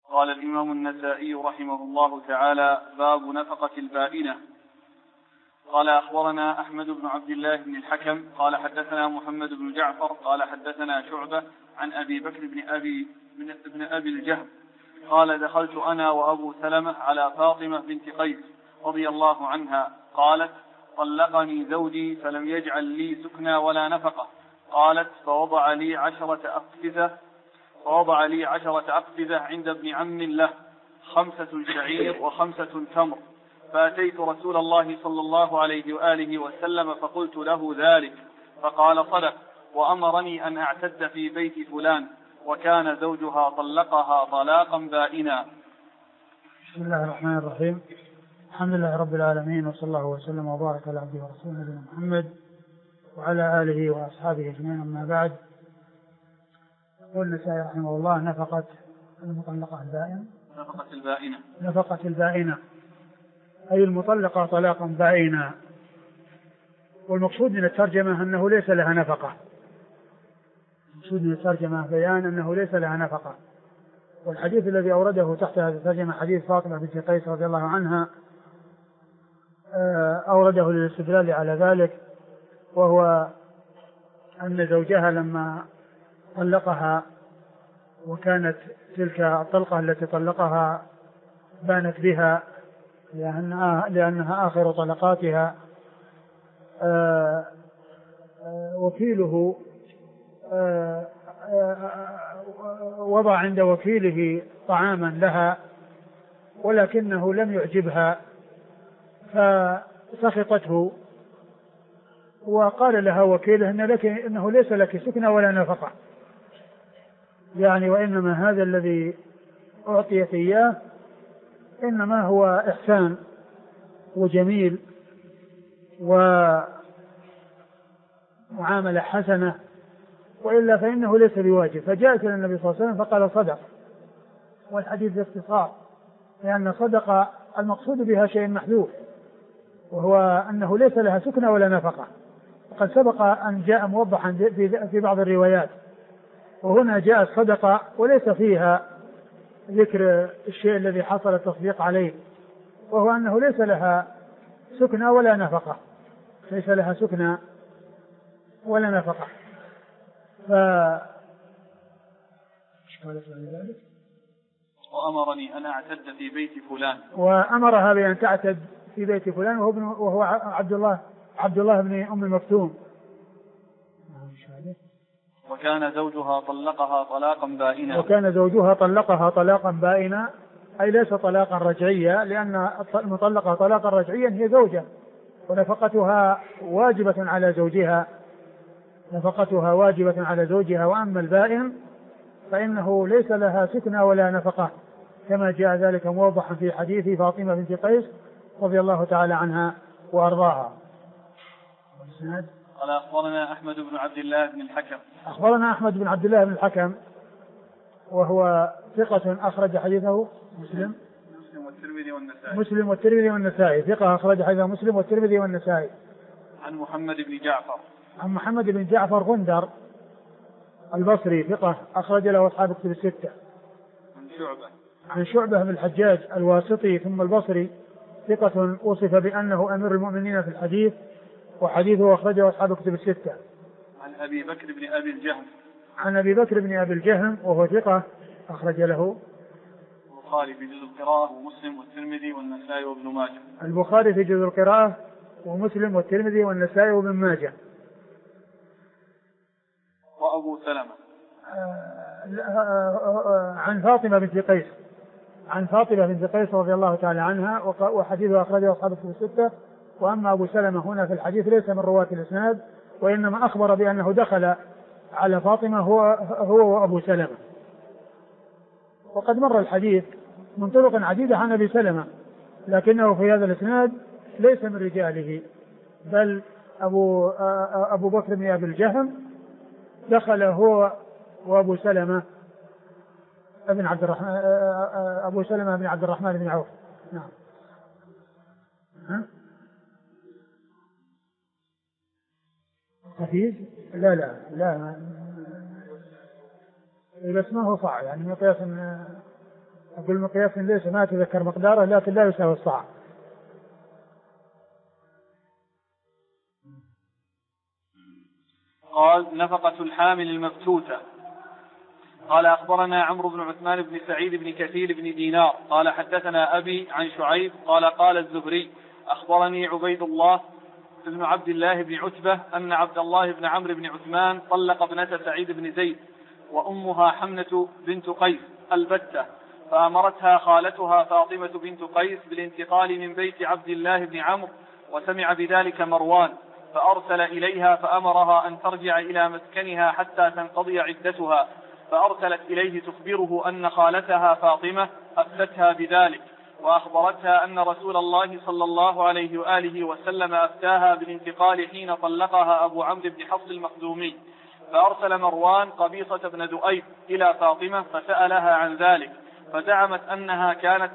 قال الإمام النسائي رحمه الله تعالى: باب نفقة البائنة. قال: أخبرنا أحمد بن عبد الله بن الحكم قال حدثنا محمد بن جعفر قال حدثنا شعبة عن أبي بكر بن أبي الجهم قال: دخلت أنا وأبو سلمة على فاطمة بنت قيس رضي الله عنها قالت: طلقني زوجي فلم يجعل لي سكنى ولا نفقة. قالت: فوضع لي 10 أقفزة عند ابن عم له 5 شعير و5 تمر، فأتيت رسول الله صلى الله عليه وآله وسلم فقلت له ذلك، فقال: صدق، وأمرني أن أعتد في بيت فلان، وكان زوجها طلقها طلاقا بائنا. بسم الله الرحمن الرحيم. الحمد لله رب العالمين، وصلى الله وسلم وبارك على عبده ورسوله نبينا محمد وعلى آله وأصحابه أجمعين، أما بعد. يقول النسائي رحمه الله: نفقة المطلقة البائنة. نفقة البائنة أي المطلقة طلاقا بائنا. والمقصود من الترجمة أنه ليس لها نفقة. المقصود من الترجمة بيان أنه ليس لها نفقة. والحديث الذي أورده تحت هذه الترجمة حديث فاطمة بنت قيس رضي الله عنها، أورده للاستدلال على ذلك، وهو أن زوجها لما طلقها، وكانت تلك الطلقة التي طلقها بانت بها لأنها آخر طلقاتها، وكيله وضع عند وكيله طعاما لها ولكنه لم يعجبها، فسخطته وقال لها وكيله: إنه ليس لك سكنى ولا نفقة، يعني وإنما هذا الذي أعطيت إياه إنما هو إحسان وجميل ومعاملة حسنة، وإلا فإنه ليس بواجب. فجاءت إلى النبي صلى الله عليه وسلم فقال: صدق. والحديث باختصار، لأن صدق المقصود بها شيء محذوف، وهو أنه ليس لها سكنى ولا نفقة، وقد سبق أن جاء موضحا في بعض الروايات، وهنا جاء الصدقة وليس فيها ذكر الشيء الذي حصل التصديق عليه، وهو أنه ليس لها سكنى ولا نفقة، ليس لها سكنى ولا نفقة. وأمرني أن أعتد في بيت فلان، وأمرها بأن تعتد في بيت فلان، وهو عبد الله بن أم مكتوم. وكان زوجها طلقها طلاقا بائنا. وكان زوجها طلقها طلاقا بائنا، أي ليس طلاقا رجعيا، لأن المطلقة طلاقا رجعيا هي زوجة، ونفقتها واجبة على زوجها، نفقتها واجبة على زوجها. وأما البائن فإنه ليس لها سكنى ولا نفقة، كما جاء ذلك موضحا في حديث فاطمة بنت قيس رضي الله تعالى عنها وأرضاها. قال: أخبرنا أحمد بن عبد الله بن الحكم. أخبرنا أحمد بن عبد الله بن الحكم، وهو ثقة أخرج حديثه مسلم والترمذي والنسائي. ثقة أخرج حديثه مسلم والترمذي والنسائي. عن محمد بن جعفر غندر البصري، ثقة أخرج له أصحاب كتب الستة. عن شعبة بن الحجاج الواسطي ثم البصري، ثقة وصف بأنه أمير المؤمنين في الحديث، وحديثه أخرجه أصحاب كتب الستة. عن أبي بكر بن أبي الجهم، وهو ثقة أخرج له البخاري في جزء القراءة ومسلم والترمذي والنسائي وابن ماجه. البخاري في جزء القراءة ومسلم والترمذي والنسائي وابن ماجه. وأبو سلمة عن فاطمة بنت قيس رضي الله تعالى عنها، وحديثه أخرجه أصحاب الكتب الستة. وأما أبو سلمة هنا في الحديث ليس من رواة الإسناد، وإنما أخبر بأنه دخل على فاطمة هو وأبو سلمة. وقد مر الحديث من طرق عديدة عن أبي سلمة، لكنه في هذا الإسناد ليس من رجاله، بل أبو بكر بن أبي الجهم دخل هو وأبو سلمة بن عبد الرحمن بن عوف. نعم. حفيظ؟ لا بس ما هو صعب، يعني مقياس أقول مقياس ليس ما أتذكر مقداره لكن لا يساوي الصاع. قال نفقة الحامل المبتوتة. قال أخبرنا عمرو بن عثمان بن سعيد بن كثير بن دينار قال حدثنا أبي عن شعيب قال الزهري أخبرني عبيد الله بن عبد الله بن عتبة أن عبد الله بن عمرو بن عثمان طلق ابنة سعيد بن زيد وأمها حمنة بنت قيس البتة، فأمرتها خالتها فاطمة بنت قيس بالانتقال من بيت عبد الله بن عمرو، وسمع بذلك مروان فأرسل إليها فأمرها أن ترجع إلى مسكنها حتى تنقضي عدتها، فأرسلت إليه تخبره أن خالتها فاطمة أفتتها بذلك، وأخبرتها أن رسول الله صلى الله عليه وآله وسلم أفتاها بالانتقال حين طلقها أبو عمرو بن حفص المخزومي. فأرسل مروان قبيصة بن ذؤيب إلى فاطمة فسألها عن ذلك، فزعمت أنها كانت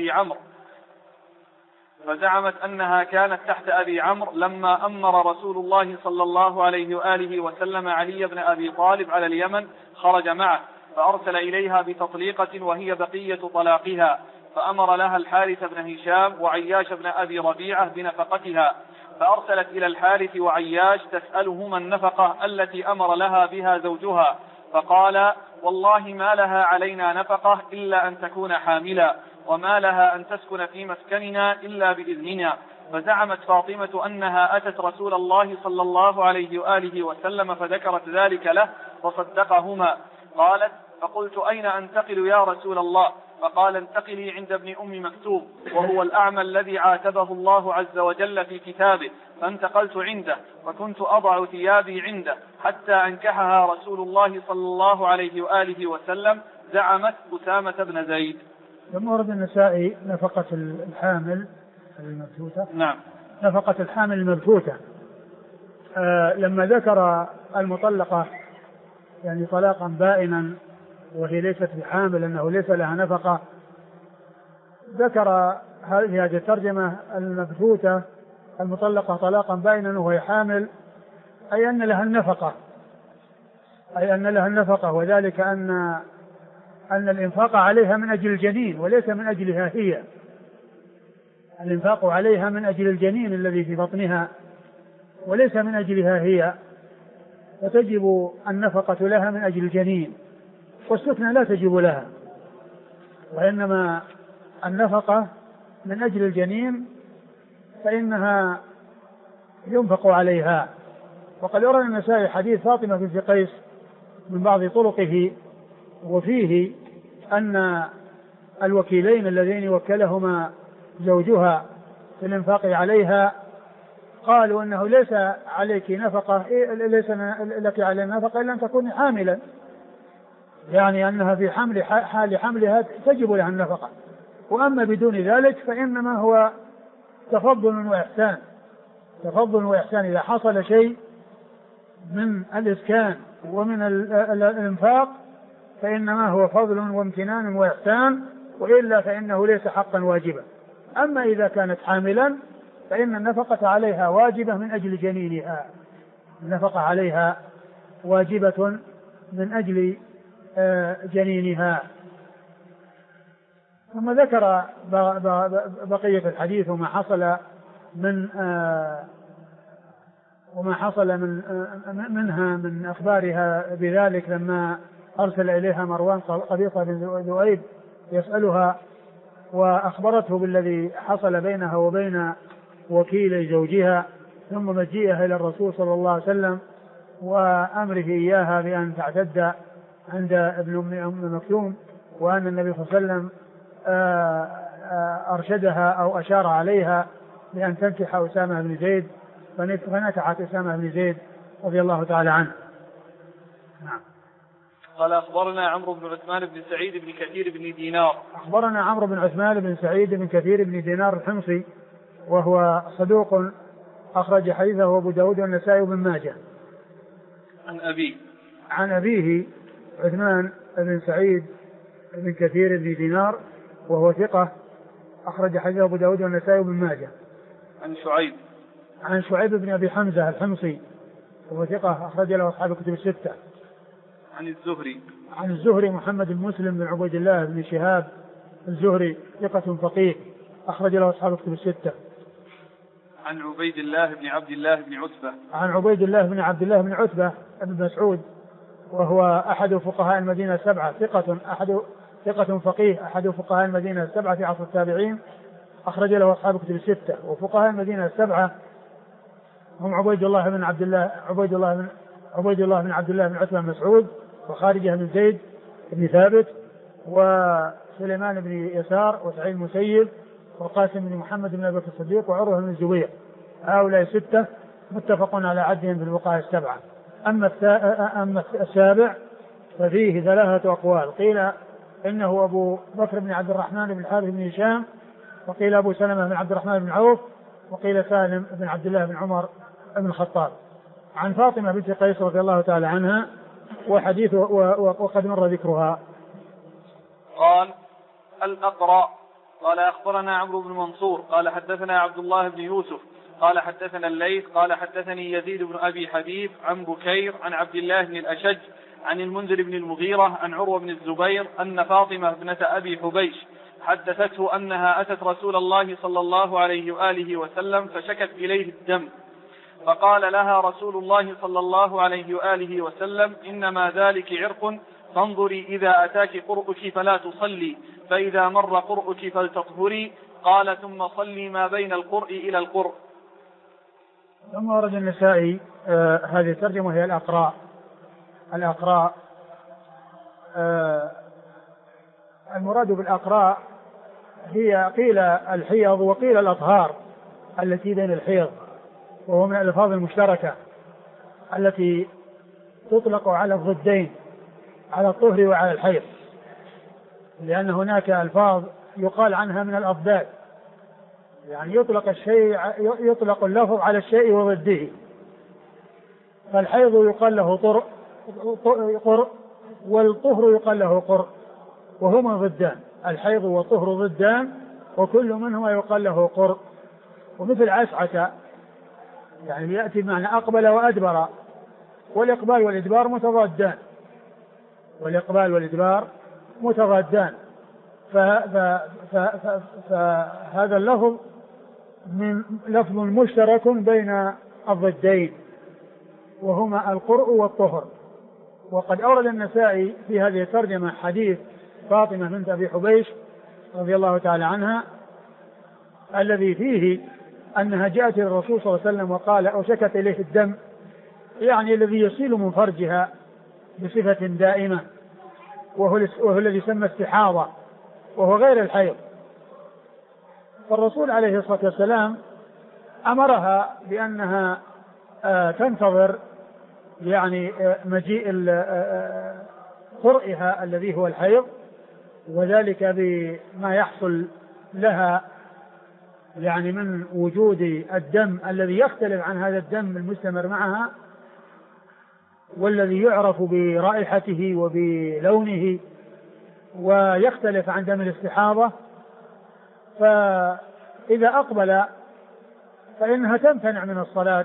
تحت أبي عمرو لما أمر رسول الله صلى الله عليه وآله وسلم علي بن أبي طالب على اليمن خرج معه، فأرسل إليها بتطليقة وهي بقية طلاقها، فأمر لها الحارث بن هشام وعياش بن أبي ربيعة بنفقتها، فأرسلت إلى الحارث وعياش تسألهما النفقة التي أمر لها بها زوجها، فقال والله ما لها علينا نفقة إلا أن تكون حاملا، وما لها أن تسكن في مسكننا إلا بإذننا. فزعمت فاطمة أنها أتت رسول الله صلى الله عليه وآله وسلم فذكرت ذلك له فصدقهما. قالت فقلت أين أنتقل يا رسول الله؟ فقال انتقلي عند ابن أم مكتوم وهو الأعمى الذي عاتبه الله عز وجل في كتابه، فانتقلت عنده وكنت أضع ثيابي عنده حتى أنكحها رسول الله صلى الله عليه وآله وسلم. زعمت أسامة بن زيد. ثم ورد النسائي نفقة الحامل المبتوتة. نعم. نفقة الحامل المبتوتة لما ذكر المطلقة يعني طلاقا بائنا وهي ليست بحامل أنه ليس لها نفقة، ذكر هذه الترجمة المبتوتة المطلقة طلاقا بائنا وهي حامل أي أن لها النفقة، وذلك أن الإنفاق عليها من أجل الجنين وليس من أجلها هي. الإنفاق عليها من أجل الجنين الذي في بطنها وليس من أجلها هي، فتجب النفقة لها من أجل الجنين، والسكنة لا تجب لها، وإنما النفقة من أجل الجنين فإنها ينفق عليها. وقد أورد النسائي حديث فاطمة بنت قيس من بعض طرقه، وفيه أن الوكيلين اللذين وكلهما زوجها في الإنفاق عليها قالوا أنه ليس عليك نفقة، ليس لك على النفقة إلا أن تكون حاملا، يعني أنها في حال حملها تجب لها النفقة، وأما بدون ذلك فإنما هو تفضل وإحسان. إذا حصل شيء من الإسكان ومن الإنفاق فإنما هو فضل وامتنان وإحسان، وإلا فإنه ليس حقا واجبا. أما إذا كانت حاملا فإن النفقة عليها واجبة من أجل جنينها، النفقة عليها واجبة من أجل جنينها. ثم ذكر بقية الحديث وما حصل منها من أخبارها بذلك لما أرسل إليها مروان قبيصة بن ذؤيب يسألها وأخبرته بالذي حصل بينها وبين وكيل زوجها، ثم مجيئها إلى الرسول صلى الله عليه وسلم وأمره إياها بأن تعتد عند ابن أم مكتوم، وأن النبي صلى الله عليه وسلم أرشدها أو أشار عليها بأن تنكح أسامة بن زيد، فنكحت أسامة بن زيد رضي الله تعالى عنه. نعم. قال أخبرنا عمرو بن عثمان بن سعيد بن كثير بن دينار. أخبرنا عمرو بن عثمان بن سعيد بن كثير بن دينار الحمصي وهو صدوق أخرج حديثه أبو داود والنسائي وابن ماجه. عن أبيه عثمان بن سعيد بن كثير بن دينار وهو ثقة أخرج حديثه أبو داود والنسائي وابن ماجه. عن شعيب بن أبي حمزة الحمصي وهو ثقة أخرج له أصحاب الكتب الستة. عن الزهري محمد بن مسلم بن عبيد الله بن شهاب الزهري ثقة فقيه أخرج له أصحاب الكتب الستة. عن عبيد الله بن عبد الله بن عتبة. عن عبيد الله بن عبد الله بن عتبة بن مسعود وهو أحد فقهاء المدينة السبعة ثقة فقيه أحد فقهاء المدينة السبعة في عصر التابعين أخرج له أصحاب الكتب الستة. وفقهاء المدينة السبعة هم عبيد الله بن عبد الله بن عتبة بن مسعود وخارجة بن زيد بن ثابت وسليمان بن يسار وسعيد المسيب وقاسم بن محمد بن أبي بكر الصديق وعروة بن الزبير. هؤلاء ستة متفق على عدهم في الفقهاء السبعة. أما السابع ففيه ثلاثة أقوال، قيل إنه أبو بكر بن عبد الرحمن بن الحارث بن هشام، وقيل أبو سلمة بن عبد الرحمن بن عوف، وقيل سالم بن عبد الله بن عمر بن الخطاب. عن فاطمة بنت قيس رضي الله تعالى عنها وحديث وقد مر ذكرها. قال الأقرأ قال أخبرنا عمرو بن منصور قال حدثنا عبد الله بن يوسف قال حدثنا الليث قال حدثني يزيد بن أبي حبيب عن بكير عن عبد الله بن الأشج عن المنذر بن المغيرة عن عروة بن الزبير أن فاطمة ابنة أبي حبيش حدثته أنها أتت رسول الله صلى الله عليه وآله وسلم فشكت إليه الدم، فقال لها رسول الله صلى الله عليه وآله وسلم إنما ذلك عرق، فانظري إذا أتاك قرؤك فلا تصلي، فإذا مر قرؤك فلتطهري. قال ثم صلي ما بين القرء إلى القرء. ثم ورد النسائي هذه الترجمة هي الأقراء. المراد بالأقراء هي قيل الحيض وقيل الأطهار التي بين الحيض، وهو من الألفاظ المشتركة التي تطلق على الضدين، على الطهر وعلى الحيض، لأن هناك ألفاظ يقال عنها من الأضداد، يعني يطلق اللفظ على الشيء وضده. فالحيض يقال له قرء والطهر يقال له قرء، وهما ضدان، الحيض والطهر ضدان، وكل منهما يقال له قرء. ومثل عسعة يعني يأتي بمعنى أقبل وأدبر، والإقبال والإدبار متضادان، فهذا اللفظ من لفظ مشترك بين الضدين وهما القرء والطهر. وقد أورد النسائي في هذه الترجمة حديث فاطمة بنت أبي حبيش رضي الله تعالى عنها الذي فيه أنها جاءت للرسول صلى الله عليه وسلم وقال أو شكت إليه الدم، يعني الذي يسيل من فرجها بصفة دائمة، وهو الذي يسمى استحاضة، وهو غير الحيض. فالرسول عليه الصلاة والسلام أمرها بأنها تنتظر يعني مجيء قرئها الذي هو الحيض، وذلك بما يحصل لها يعني من وجود الدم الذي يختلف عن هذا الدم المستمر معها، والذي يعرف برائحته وبلونه ويختلف عن دم الاستحاضة. فإذا أقبل فإنها تمتنع من الصلاة،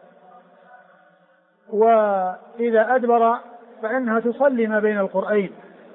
وإذا أدبر فإنها تصلي ما بين القرئين،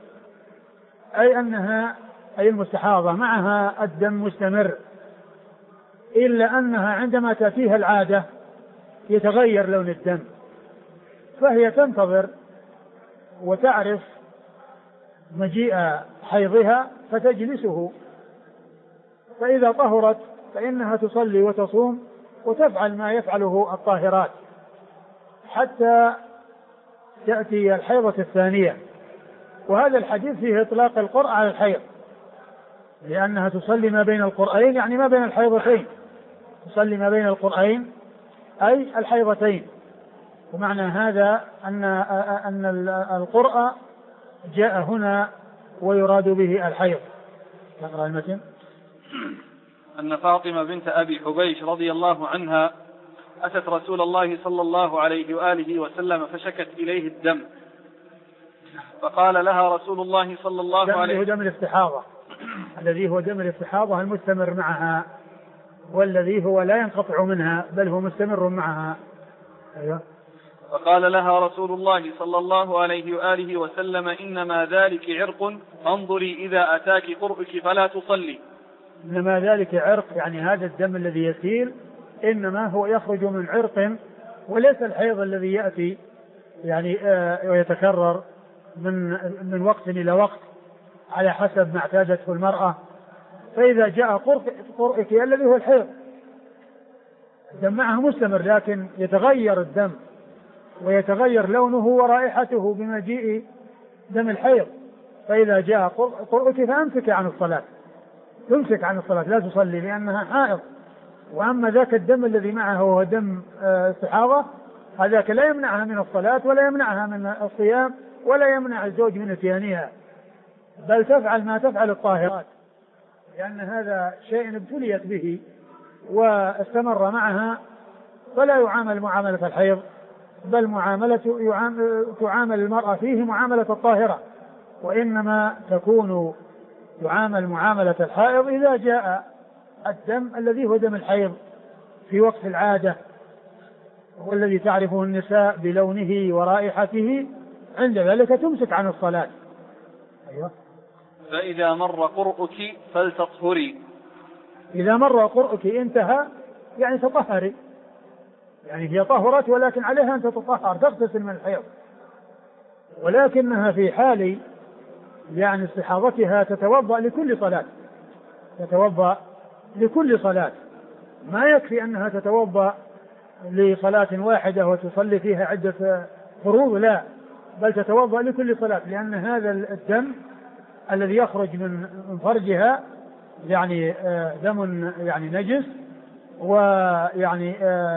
أي المستحاضة معها الدم مستمر، إلا أنها عندما تأتيها العادة يتغير لون الدم، فهي تنتظر وتعرف مجيء حيضها فتجلسه، فإذا طهرت فإنها تصلي وتصوم وتفعل ما يفعله الطاهرات حتى تأتي الحيضة الثانية. وهذا الحديث فيه إطلاق القرء على الحيض، لأنها تصلي ما بين القرئين، يعني ما بين الحيضتين، تصلي ما بين القرئين أي الحيضتين. ومعنى هذا أن القرء جاء هنا ويراد به الحيض. نقرأ المتن. أن فاطمة بنت أبي حبيش رضي الله عنها أتت رسول الله صلى الله عليه وآله وسلم فشكت إليه الدم، فقال لها رسول الله صلى الله عليه وسلم دم الاستحاضة الذي هو دم الاستحاضة المستمر معها، والذي هو لا ينقطع منها بل هو مستمر معها. أيوة. فقال لها رسول الله صلى الله عليه وآله وسلم: إنما ذلك عرق، فانظري إذا أتاك قرؤك فلا تصلي. إنما ذلك عرق، يعني هذا الدم الذي يسيل إنما هو يخرج من عرق، وليس الحيض الذي يأتي يعني ويتكرر من وقت إلى وقت على حسب ما اعتادته المرأة. فإذا جاء قرؤك الذي هو الحيض الدم معه مستمر، لكن يتغير الدم ويتغير لونه ورائحته بمجيء دم الحيض. فإذا جاء قرؤك فأمسك عن الصلاة، تمسك عن الصلاة لا تصلي لأنها حائض. وأما ذاك الدم الذي معه هو دم استحاضة، هذاك لا يمنعها من الصلاة ولا يمنعها من الصيام ولا يمنع الزوج من اتيانها، بل تفعل ما تفعل الطاهرات، لأن هذا شيء ابتليت به واستمر معها، فلا يعامل معاملة الحيض، بل تعامل المرأة فيه معاملة الطاهرة، وإنما تكون يعامل معاملة الحائض إذا جاء الدم الذي هو دم الحيض في وقت العادة، والذي تعرفه النساء بلونه ورائحته، عند ذلك تمسك عن الصلاة. أيوة. فإذا مر قرؤك فلتطهري. إذا مر قرؤك انتهى، يعني تطهري، يعني هي طهرت ولكن عليها أن تتطهر، تغتسل من الحيض، ولكنها في حال يعني استحاضتها تتوضأ لكل صلاة، تتوضأ لكل صلاة، ما يكفي أنها تتوضأ لصلاة واحدة وتصلي فيها عدة فروض، لا، بل تتوضأ لكل صلاة، لأن هذا الدم الذي يخرج من فرجها يعني دم يعني نجس، ويعني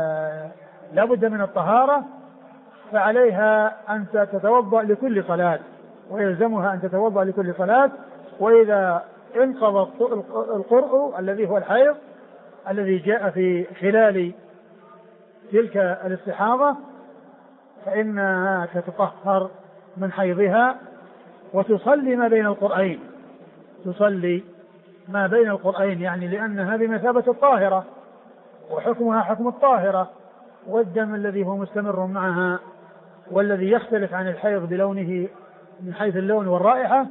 لا بد من الطهارة، فعليها أن تتوضأ لكل صلاة، ويلزمها أن تتوضأ لكل صلاة. وإذا انقضى القرء الذي هو الحيض الذي جاء في خلال تلك الاستحاضة، فإنها تتطهر من حيضها وتصلي ما بين القرئين، تصلي ما بين القرئين، يعني لأنها بمثابة الطاهرة وحكمها حكم الطاهرة، والدم الذي هو مستمر معها والذي يختلف عن الحيض بلونه من حيث اللون والرائحة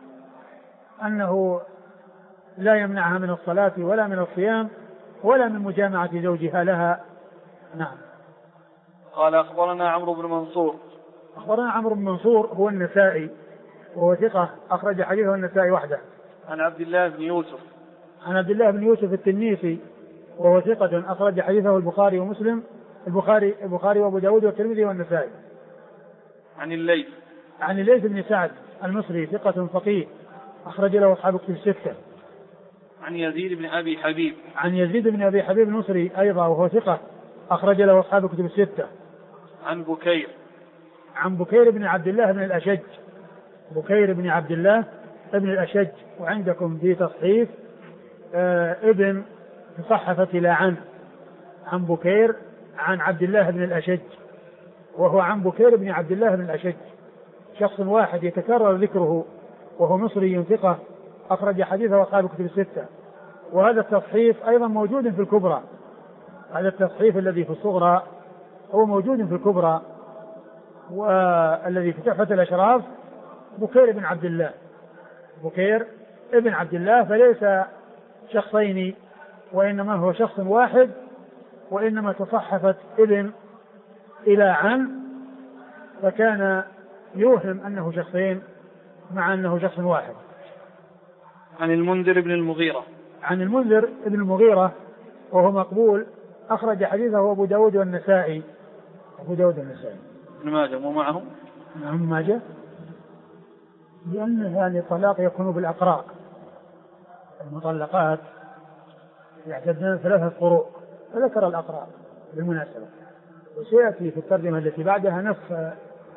أنه لا يمنعها من الصلاة ولا من الصيام ولا من مجامعة زوجها لها. نعم. قال أخبرنا عمرو بن منصور. أخبرنا عمرو بن منصور هو النسائي وهو ثقة أخرج حديثه النسائي وحده. عن عبد الله بن يوسف. عن عبد الله بن يوسف التنيسي وهو ثقة أخرج حديثه البخاري ومسلم، البخاري وأبو داود والترمذي والنسائي. عن الليث. عن الليث بن سعد المصري ثقة فقيه أخرج له أصحاب كتب الستة. عن يزيد بن أبي حبيب. عن يزيد بن أبي حبيب المصري أيضا وهو ثقة أخرج له أصحاب كتب الستة. عن بكير. عن بكير بن عبد الله بن الأشج. بكير بن عبد الله بن الأشج، وعندكم في تصحيف ابن تصحفت إلى عن بكير عن عبد الله بن الأشج، وهو عن بكير بن عبد الله بن الأشج، شخص واحد يتكرر ذكره، وهو مصري ثقة أخرج حديثه أصحاب كتب الستة. وهذا التصحيف أيضا موجود في الكبرى، هذا التصحيف الذي في الصغرى هو موجود في الكبرى، والذي في تحفة الأشراف بكير بن عبد الله، بكير ابن عبد الله، فليس شخصين وإنما هو شخص واحد، وإنما تصحفت ابن إلى عن، فكان يوهم أنه شخصين مع أنه شخص واحد. عن المنذر بن المغيرة. عن المنذر بن المغيرة وهو مقبول أخرج حديثه أبو داود والنسائي. أبو داود والنسائي. ابن ماجه مو معهم؟ نعم ماجه، لأن هذه الطلاق يكون بالأقراء، المطلقات يعتدن 3 قروء، فذكر الأقراء بالمناسبة، وسيأتي في الترجمة التي بعدها نص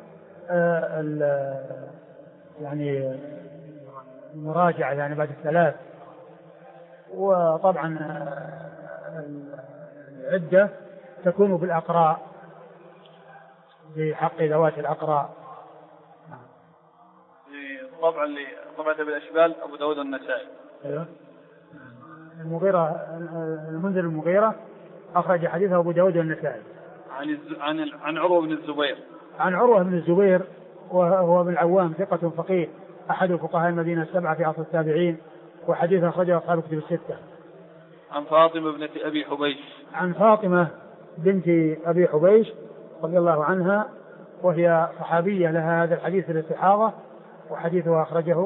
يعني المراجعة يعني بعد 3. وطبعا العدة تكون بالأقراء بحق ذوات الأقراء. طبعا طبعا بالأشبال أبو داود النسائي. أيوه. المغيرة المنذر المغيرة أخرج حديثه أبو داود النسائي. عن عروة بن الزبير. عن عروة بن الزبير وهو بن العوام ثقة فقيه أحد فقهاء المدينة السبعة في عصر التابعين، وحديث أخرجه أصحاب الكتب الستة. عن فاطمة بنت أبي حبيش. عن فاطمة بنت أبي حبيش رضي الله عنها، وهي صحابية لها هذا الحديث الاستحاضة، وحديثها أخرجه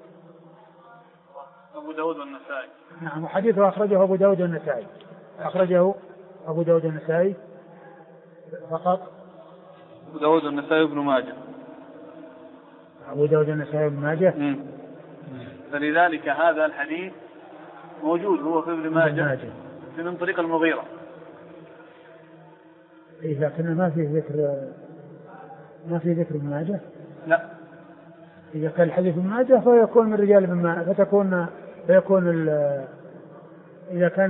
أبو داود والنسائي. نعم، وحديثه أخرجه أبو داود والنسائي. أخرجه أبو داود والنسائي فقط. أبو داود والنسائي وابن ماجه. أبو داود والنسائي وابن ماجه. فلذلك هذا الحديث موجود هو في ابن ماجه من طريق المغيرة. إذا كنا ما في ذكر ابن ماجه. لا، إذا كان الحديث ابن ماجه فيكون من رجال ابن ماجه، فيكون إذا كان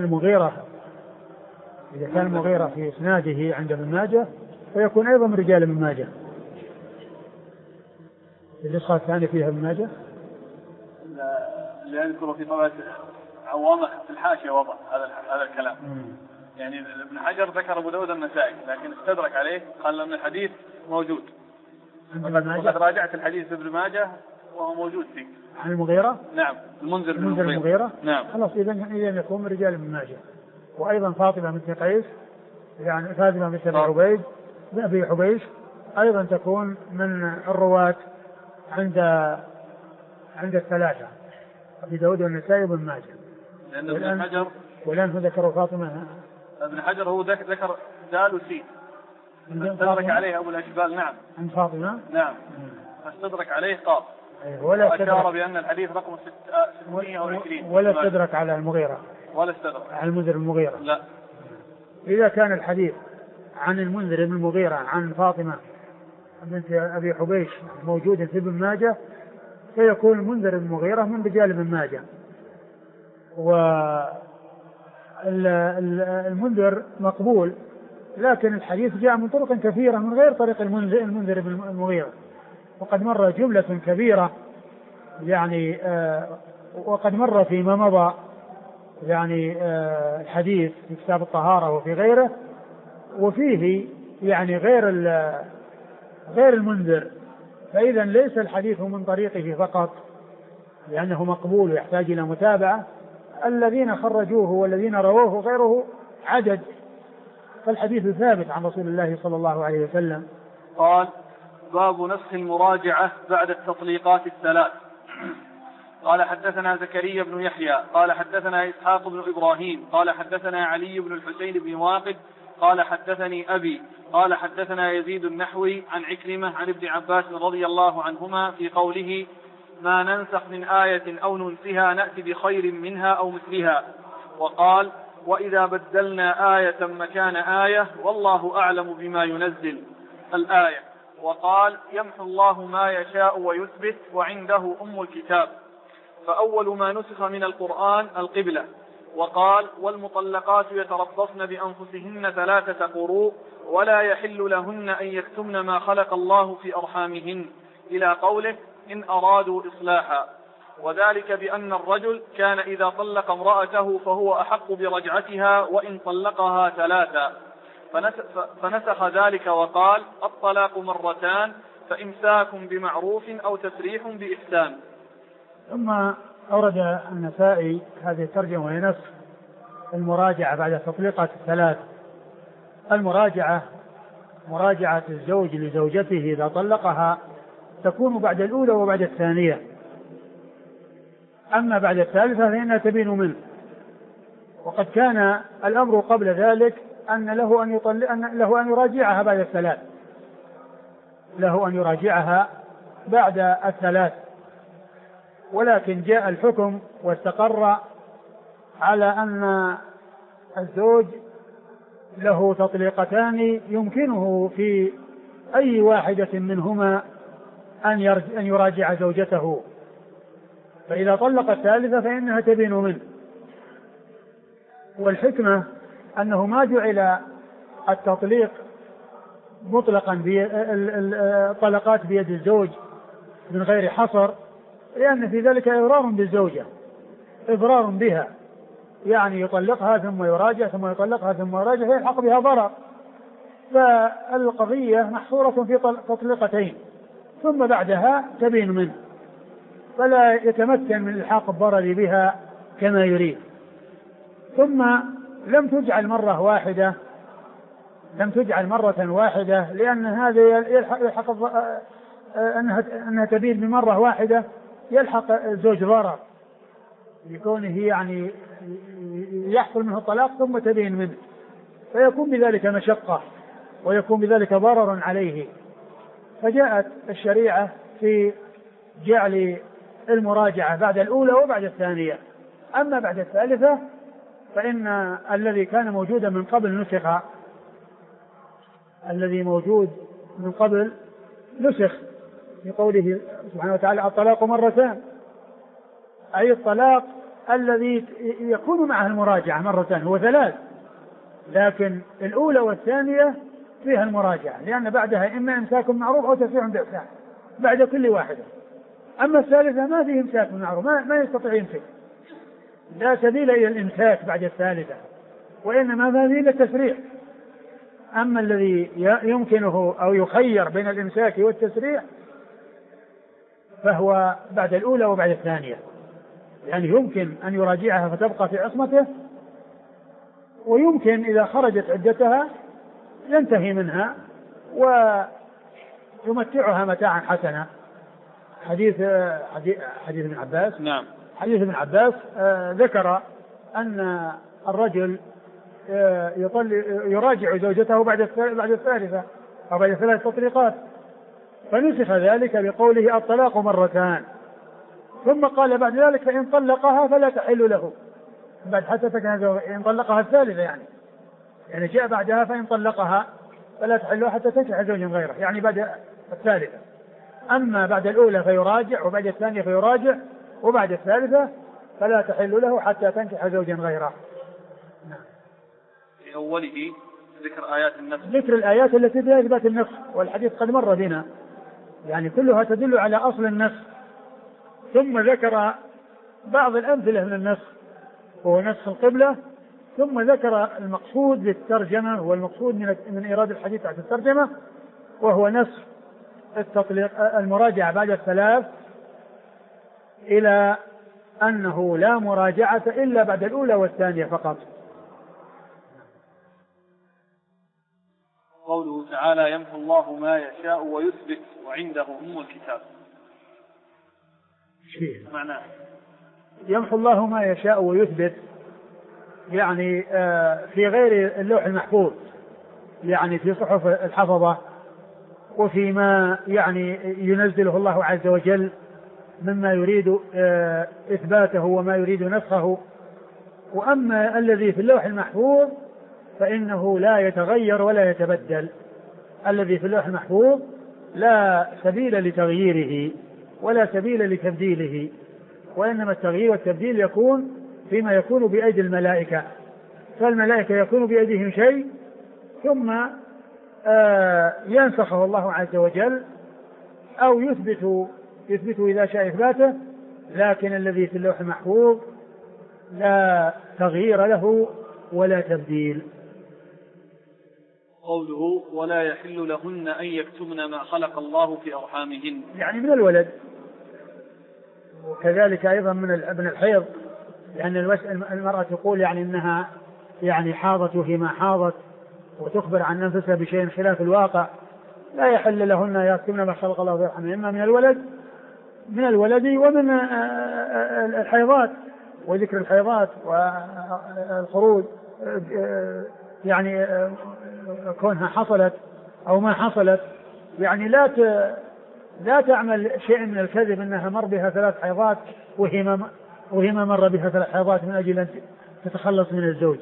المغيرة في إسناده عند ابن ماجه فيكون أيضا من رجال ابن ماجه. النسخة الثانية فيها ابن ماجه. اللي يذكر في طبعة عوامة في الحاشية وضع هذا الكلام. يعني ابن حجر ذكر أبو داود النسائي لكن استدرك عليه قال أن الحديث موجود. وقد راجعت الحديث ابن ماجه وهو موجود فيه. عن المغيرة؟ نعم، المنذر المغيرة. نعم. خلاص إذا يكون من رجال ابن ماجه. وأيضا فاطمة بنت قيس، يعني فاطمة بنت أبي حبيش أيضا تكون من الرواة عند الثلاثة أبي داود والنسائي وابن ماجه. لأن ابن حجر والآن ذكروا فاطمة. ابن حجر هو ذكر دال وسين استدرك عليه أبو الأشبال. نعم، عن فاطمة. نعم، استدرك عليه قاف. وأشار بأن الحديث رقم 620. ولا استدرك على المغيرة. ولا استدرك على المنذر المغيرة. لا. إذا كان الحديث عن المنذر بن المغيرة عن فاطمة بنت أبي حبيش موجود في ابن ماجه فيكون المنذر بن المغيرة من رجال ابن ماجه. والمنذر مقبول، لكن الحديث جاء من طرق كثيرة من غير طريق المنذر بن المغيرة، وقد مر جملة كبيرة يعني وقد مر فيما مضى يعني الحديث في كتاب الطهارة وفي غيره، وفيه يعني غير المنذر، فإذا ليس الحديث من طريقه فقط لأنه مقبول ويحتاج إلى متابعة. الذين خرجوه والذين رووه غيره عدد، فالحديث ثابت عن رسول الله صلى الله عليه وسلم. قال: باب نسخ المراجعة بعد التطليقات الثلاث. قال: حدثنا زكريا بن يحيى قال حدثنا إسحاق بن إبراهيم قال حدثنا علي بن الحسين بن واقد قال حدثني أبي قال حدثنا يزيد النحوي عن عكرمة عن ابن عباس رضي الله عنهما في قوله: ما ننسخ من آية أو ننسها نأتي بخير منها أو مثلها. وقال: وإذا بدلنا آية مكان آية والله أعلم بما ينزل الآية. وقال: يمحو الله ما يشاء ويثبت وعنده أم الكتاب. فأول ما نسخ من القرآن القبلة. وقال: والمطلقات يتربصن بأنفسهن 3 قروء ولا يحل لهن أن يكتمن ما خلق الله في أرحامهن إلى قوله: إن أرادوا إصلاحا. وذلك بأن الرجل كان إذا طلق امرأته فهو أحق برجعتها وإن طلقها 3، فنسخ ذلك وقال: الطلاق 2 مرتان فإمساك بمعروف أو تسريح بإحسان. ثم أورد النسائي هذه الترجمة وهي نسخ المراجعة بعد التطليقات 3. المراجعة مراجعة الزوج لزوجته إذا طلقها تكون بعد الأولى وبعد الثانية، أما بعد الثالثة فإنها تبين منه. وقد كان الأمر قبل ذلك أن له أن يراجعها بعد 3، له أن يراجعها بعد 3، ولكن جاء الحكم واستقر على أن الزوج له تطليقتان يمكنه في أي واحدة منهما أن يراجع زوجته، فإذا طلق الثالثة فإنها تبين منه. والحكمة أنه ما جعل التطليق مطلقا الطلقات بيد الزوج من غير حصر، لأن في ذلك إضرار بالزوجة، إضرار بها، يعني يطلقها ثم يراجع ثم يطلقها ثم يراجع فيلحق بها ضرر. فالقضية محصورة في تطليقتين ثم بعدها تبين منه، فلا يتمكن من إلحاق الضرر بها كما يريد. ثم لم تجعل مرة واحدة لأن هذا يلحق أنها تبين بمرة واحدة يلحق الزوج ضرر لكونه يعني يحصل منه الطلاق ثم تبين منه، فيكون بذلك مشقة ويكون بذلك ضرر عليه. فجاءت الشريعة في جعل المراجعة بعد الأولى وبعد الثانية. أما بعد الثالثة فإن الذي كان موجودا من قبل نسخ، الذي موجود من قبل نسخ في قوله سبحانه وتعالى الطلاق مرتان، أي الطلاق الذي يكون معه المراجعة مرتان هو 3، لكن الأولى والثانية فيها المراجعة لأن بعدها إما إمساك معروف أو تسريح بإحسان بعد كل واحدة. أما الثالثة ما فيه إمساك معروف، ما يستطيع يمسك، لا سبيل إلى الإمساك بعد الثالثة، وإنما ما فيه إلا التسريح. أما الذي يمكنه أو يخير بين الإمساك والتسريح فهو بعد الأولى وبعد الثانية، يعني يمكن أن يراجعها فتبقى في عصمته، ويمكن إذا خرجت عدتها ينتهي منها ويمتعها متاعا حسنا. حديث ابن عباس، نعم، حديث ابن عباس ذكر أن الرجل يراجع زوجته بعد الثالثة أو بعد 3 تطليقات، فنسخ ذلك بقوله الطلاق مرتان، ثم قال بعد ذلك فإن طلقها فلا تحل له بعد حتى إن طلقها الثالثة، يعني جاء بعدها فإن طلقها فلا تحل له حتى تنكح زوجا غيره، يعني بعد الثالثة. أما بعد الأولى فيراجع، وبعد الثانية فيراجع، وبعد الثالثة فلا تحل له حتى تنكح زوجا غيره. في أوله ذكر آيات النسخ، ذكر الآيات التي فيها إثبات النسخ، والحديث قد مر بنا يعني كلها تدل على أصل النسخ. ثم ذكر بعض الأمثلة من النسخ وهو نسخ القبلة، ثم ذكر المقصود بالترجمة والمقصود من إيراد الحديث عن الترجمة، وهو نسخ التطليق المراجعة بعد الثلاث إلى أنه لا مراجعة إلا بعد الأولى والثانية فقط. قوله تعالى يمحو الله ما يشاء ويثبت وعنده أم الكتاب، معناه يمحو الله ما يشاء ويثبت يعني في غير اللوح المحفوظ، يعني في صحف الحفظة وفيما يعني ينزله الله عز وجل مما يريد إثباته وما يريد نسخه. وأما الذي في اللوح المحفوظ فإنه لا يتغير ولا يتبدل. الذي في اللوح المحفوظ لا سبيل لتغييره ولا سبيل لتبديله، وإنما التغيير والتبديل يكون فيما يكون بأيدي الملائكة، فالملائكة يكون بأيديهم شيء ثم ينسخه الله عز وجل أو يثبته إذا شاء إثباته، لكن الذي في اللوح المحفوظ لا تغيير له ولا تبديل. قوله ولا يحل لهن أن يكتمن ما خلق الله في أرحامهن، يعني من الولد، وكذلك أيضا من الحيض، لأن المرأة تقول يعني إنها يعني حاضت وهي حاضت وتخبر عن نفسها بشيء خلاف الواقع. لا يحل لهن يكتمن ما خلق الله في أرحامهن، إما من الولد ومن الحيضات، وذكر الحيضات والخروج يعني كونها حصلت أو ما حصلت، يعني لا تعمل شيء من الكذب أنها مر بها 3 حيضات وهي ما مر بها 3 حيضات من أجل أن تتخلص من الزوج.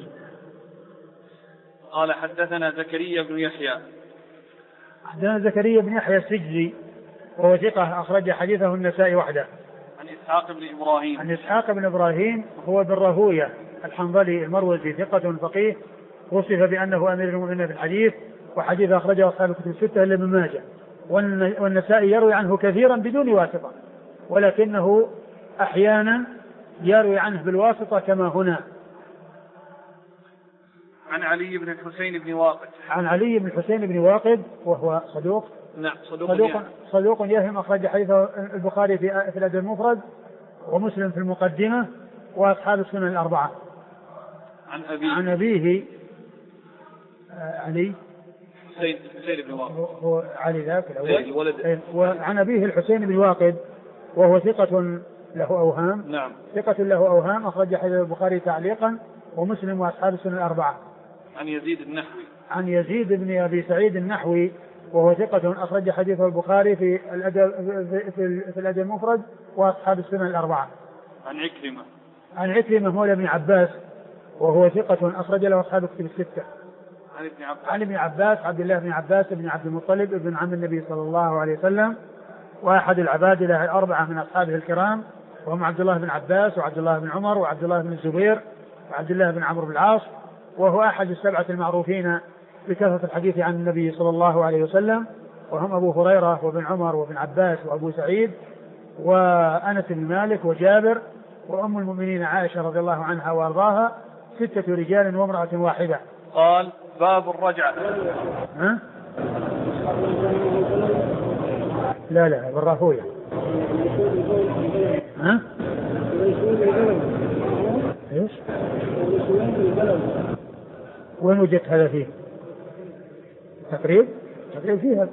قال حدثنا زكريا بن يحيى، حدثنا زكريا بن يحيى السجزي وهو ثقة أخرج حديثه النسائي وحده. عن إسحاق بن إبراهيم هو بن راهويه الحنظلي المروزي ثقة فقيه، وصف بأنه أمير المؤمنين في الحديث، وحديث أخرجه أصحاب الكتب 6 إلا ابن ماجه، والنسائي يروي عنه كثيرا بدون واسطة، ولكنه أحيانا يروي عنه بالواسطة كما هنا. عن علي بن الحسين بن واقد. عن علي بن الحسين بن واقد وهو صدوق. نعم صدوق يهم، أخرج حديثه البخاري في الأدب المفرد ومسلم في المقدمة وأصحاب السنن الأربعة. عن أبيه علي حسين بن واقد هو علي ذاك الأول. وعن أبيه الحسين بن واقد وهو ثقة له أوهام. نعم. ثقة له أوهام، أخرج حديث البخاري تعليقا ومسلم وأصحاب السنن الأربعة. عن يزيد النحوي. عن يزيد بن أبي سعيد النحوي وهو ثقة، أخرج حديثه البخاري في الأدب المفرد وأصحاب السنن الأربعة. عن عكرمة مولى ابن عباس وهو ثقة، أخرج له أصحاب الكتب الستة. عن ابن عباس عبد الله بن عباس بن عبد المطلب ابن عم النبي صلى الله عليه وسلم، وأحد العبادلة الأربعة من أصحابه الكرام، وهم عبد الله بن عباس وعبد الله بن عمر وعبد الله بن الزبير وعبد الله بن عمرو بن العاص، وهو أحد السبعة المعروفين بكثرة الحديث عن النبي صلى الله عليه وسلم، وهم أبو هريرة وابن عمر وابن عباس وأبو سعيد وأنس بن مالك وجابر وأم المؤمنين عائشة رضي الله عنها وأرضاها، 6 رجال وامرأة واحدة. قال باب الرجعة. لا بالراهوية. ايش؟ وين وجدت هذا فيه؟ تقريب فيها.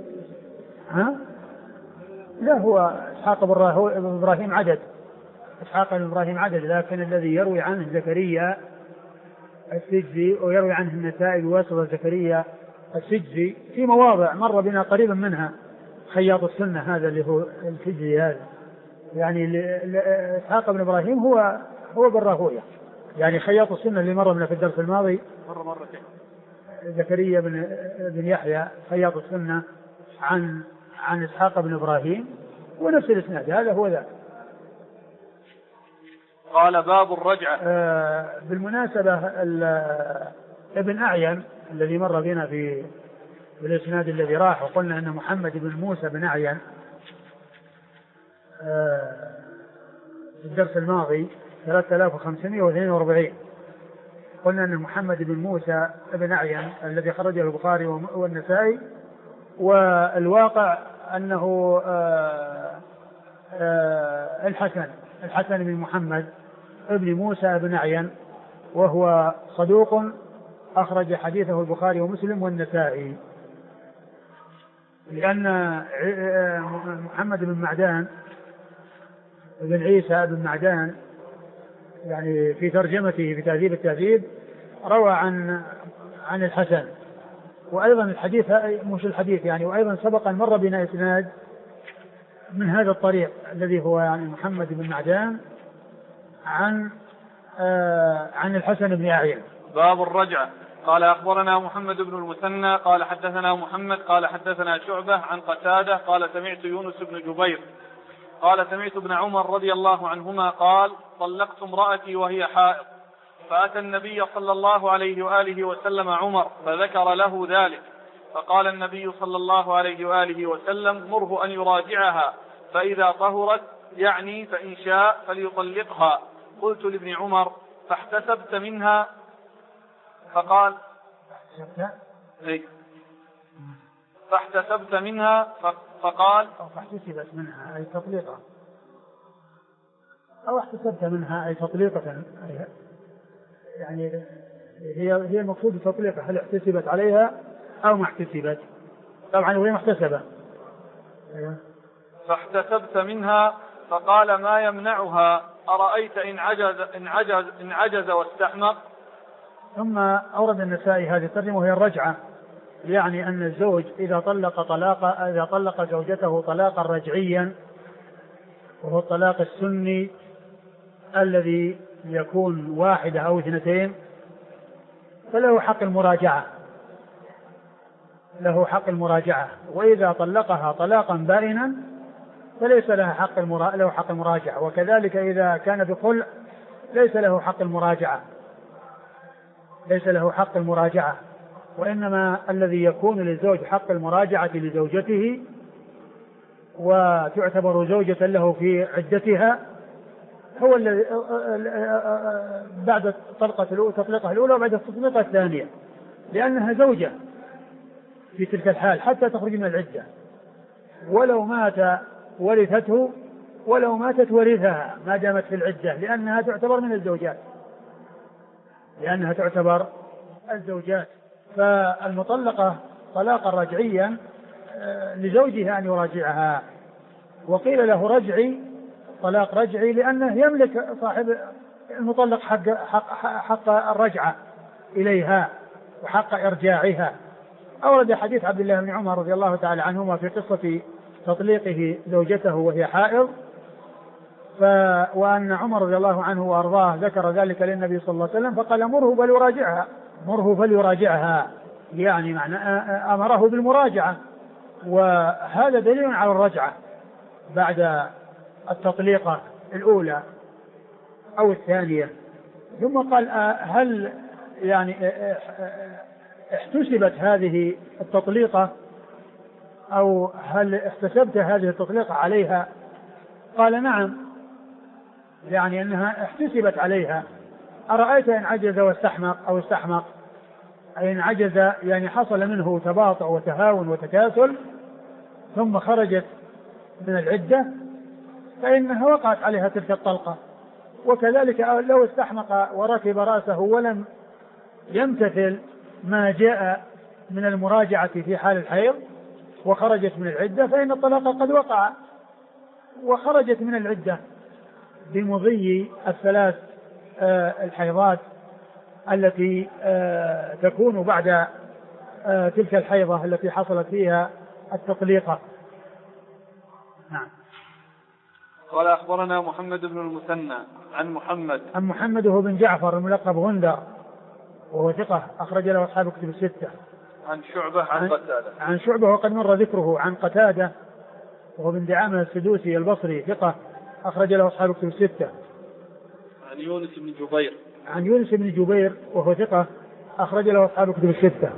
لا، هو إسحاق بن إبراهيم عدد، إسحاق بن إبراهيم عدد، لكن الذي يروي عنه زكريا السجزي ويروي عنه النسائي بواسطة زكريا السجزي في مواضع مر بنا قريبا منها خياط السنة هذا اللي هو السجزي هذا، يعني إسحاق بن إبراهيم هو بالراهوية، يعني خياط السنة اللي مر بنا في الدرس الماضي مرتين زكريا بن يحيى خياط السنة عن إسحاق بن إبراهيم، ونفس الإسناد هذا هو ذاك. قال باب الرجعة. بالمناسبة ابن أعين الذي مر بنا في الإسناد الذي راح، وقلنا أن محمد بن موسى بن أعين في الدرس الماضي 3542، قلنا أن محمد بن موسى بن أعين الذي خرجه البخاري والنسائي، والواقع أنه الحسن بن محمد ابن موسى بن أعين، وهو صدوق، أخرج حديثه البخاري ومسلم والنسائي. لأن محمد بن معدان بن عيسى بن معدان يعني في ترجمته في تهذيب التهذيب روى عن الحسن، وأيضا الحديث مش الحديث يعني، وأيضا سبق أن مر بنا إسناد من هذا الطريق الذي هو يعني محمد بن معدان عن الحسن بن أعين. باب الرجعة. قال أخبرنا محمد بن المثنى قال حدثنا محمد قال حدثنا شعبة عن قتادة قال سمعت يونس بن جبير قال سمعت ابن عمر رضي الله عنهما قال طلقت امرأتي وهي حائض، فأتى النبي صلى الله عليه وآله وسلم عمر فذكر له ذلك، فقال النبي صلى الله عليه وآله وسلم مره أن يراجعها فإذا طهرت، يعني فإن شاء فليطلقها. قلت لابن عمر فاحتسبت منها؟ فقال فاحتسبت منها؟ فقال فاحتسبت منها أي تطليقا، أو احتسبت منها أي تطليقة، يعني هي المقصود تطليقها، هل احتسبت عليها أو ما احتسبت؟ طبعا هي محتسبة. فاحتسبت منها؟ فقال ما يمنعها؟ أرأيت إن عجز واستحمق. ثم أورد النسائي هذه الترجمة وهي الرجعة، يعني أن الزوج إذا طلق زوجته طلاقا رجعيا، وهو الطلاق السني الذي يكون 1 أو 2، فله حق المراجعة، وإذا طلقها طلاقا بائنا فليس له حق المراجعة، وكذلك إذا كان بخلع ليس له حق المراجعة، وإنما الذي يكون للزوج حق المراجعة لزوجته وتعتبر زوجة له في عدتها هو الذي بعد التطليقة الأولى وبعد التطليقة الثانية، لأنها زوجة في تلك الحال حتى تخرج من العدة، ولو مات ورثته ولو ماتت ورثها ما دامت في العدة، لأنها تعتبر من الزوجات، فالمطلقة طلاقا رجعيا لزوجها أن يراجعها. وقيل له رجعي، طلاق رجعي، لأنه يملك صاحب المطلق حق الرجعة إليها وحق إرجاعها. أورد حديث عبد الله بن عمر رضي الله تعالى عنهما في قصة تطليقه زوجته وهي حائض، وأن عمر رضي الله عنه وأرضاه ذكر ذلك للنبي صلى الله عليه وسلم فقال مره فليراجعها، يعني معنى أمره بالمراجعة، وهذا دليل على الرجعة بعد التطليقة الأولى أو الثانية. ثم قال هل يعني احتسبت هذه التطليقة أو هل احتسبت هذه التطليقة عليها؟ قال نعم، يعني أنها احتسبت عليها. أرأيت إن عجز واستحمق أو استحمق، أي إن عجز يعني حصل منه تباطؤ وتهاون وتكاسل ثم خرجت من العدة فإنها وقعت عليها تلك الطلقة. وكذلك لو استحمق وركب رأسه ولم يمتثل ما جاء من المراجعة في حال الحيض وخرجت من العدة فإن الطلاق قد وقع وخرجت من العدة بمضي الثلاث الحيضات التي تكون بعد تلك الحيضة التي حصلت فيها التطليقة. نعم. قال أخبرنا محمد بن المثنى عن محمد هو بن جعفر الملقب غندر وهو ثقة أخرج له أصحاب كتب الستة. عن شعبة وقد مر ذكره. عن قتادة وهو بن دعامة السدوسي البصري ثقة أخرج له أصحاب كتب الستة. عن يونس بن جبير وهو ثقة أخرج له أصحاب كتب الستة.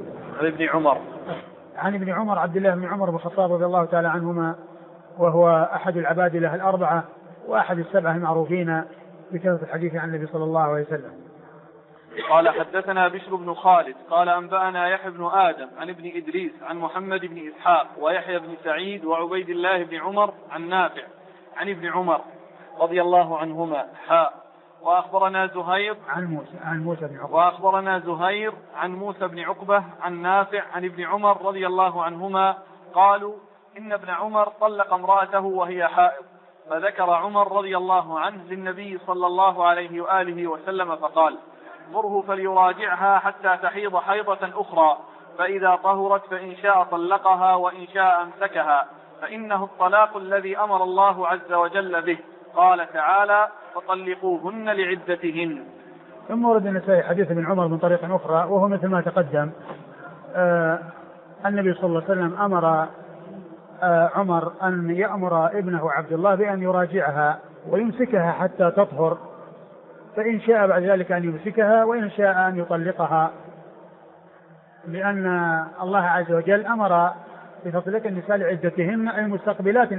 عن ابن عمر عبد الله بن عمر بن الخطاب رضي الله تعالى عنهما، وهو أحد العبادلة الأربعة وأحد السبعة المعروفين بكثرة الحديث عن النبي صلى الله عليه وسلم. قال حدثنا بشر بن خالد قال أنبأنا يحيى بن آدم عن ابن إدريس عن محمد بن إسحاق ويحيى بن سعيد وعبيد الله بن عمر عن نافع عن ابن عمر رضي الله عنهما وأخبرنا زهير عن موسى بن عقبة عن نافع عن ابن عمر رضي الله عنهما قالوا إن ابن عمر طلق امرأته وهي حائض، فذكر عمر رضي الله عنه للنبي صلى الله عليه وآله وسلم فقال مره فليراجعها حتى تحيض حيضة أخرى، فإذا طهرت فإن شاء طلقها وإن شاء أمسكها، فإنه الطلاق الذي أمر الله عز وجل به، قال تعالى فطلقوهن لعدتهن. ثم ورد النسائي حديث ابن عمر من طريق أخرى وهو مثل ما تقدم. النبي صلى الله عليه وسلم أمر عمر أن يأمر ابنه عبد الله بأن يراجعها ويمسكها حتى تطهر، فإن شاء بعد ذلك أن يمسكها وإن شاء أن يطلقها، لأن الله عز وجل أمر بتطليق النساء لعدتهن أي مستقبلات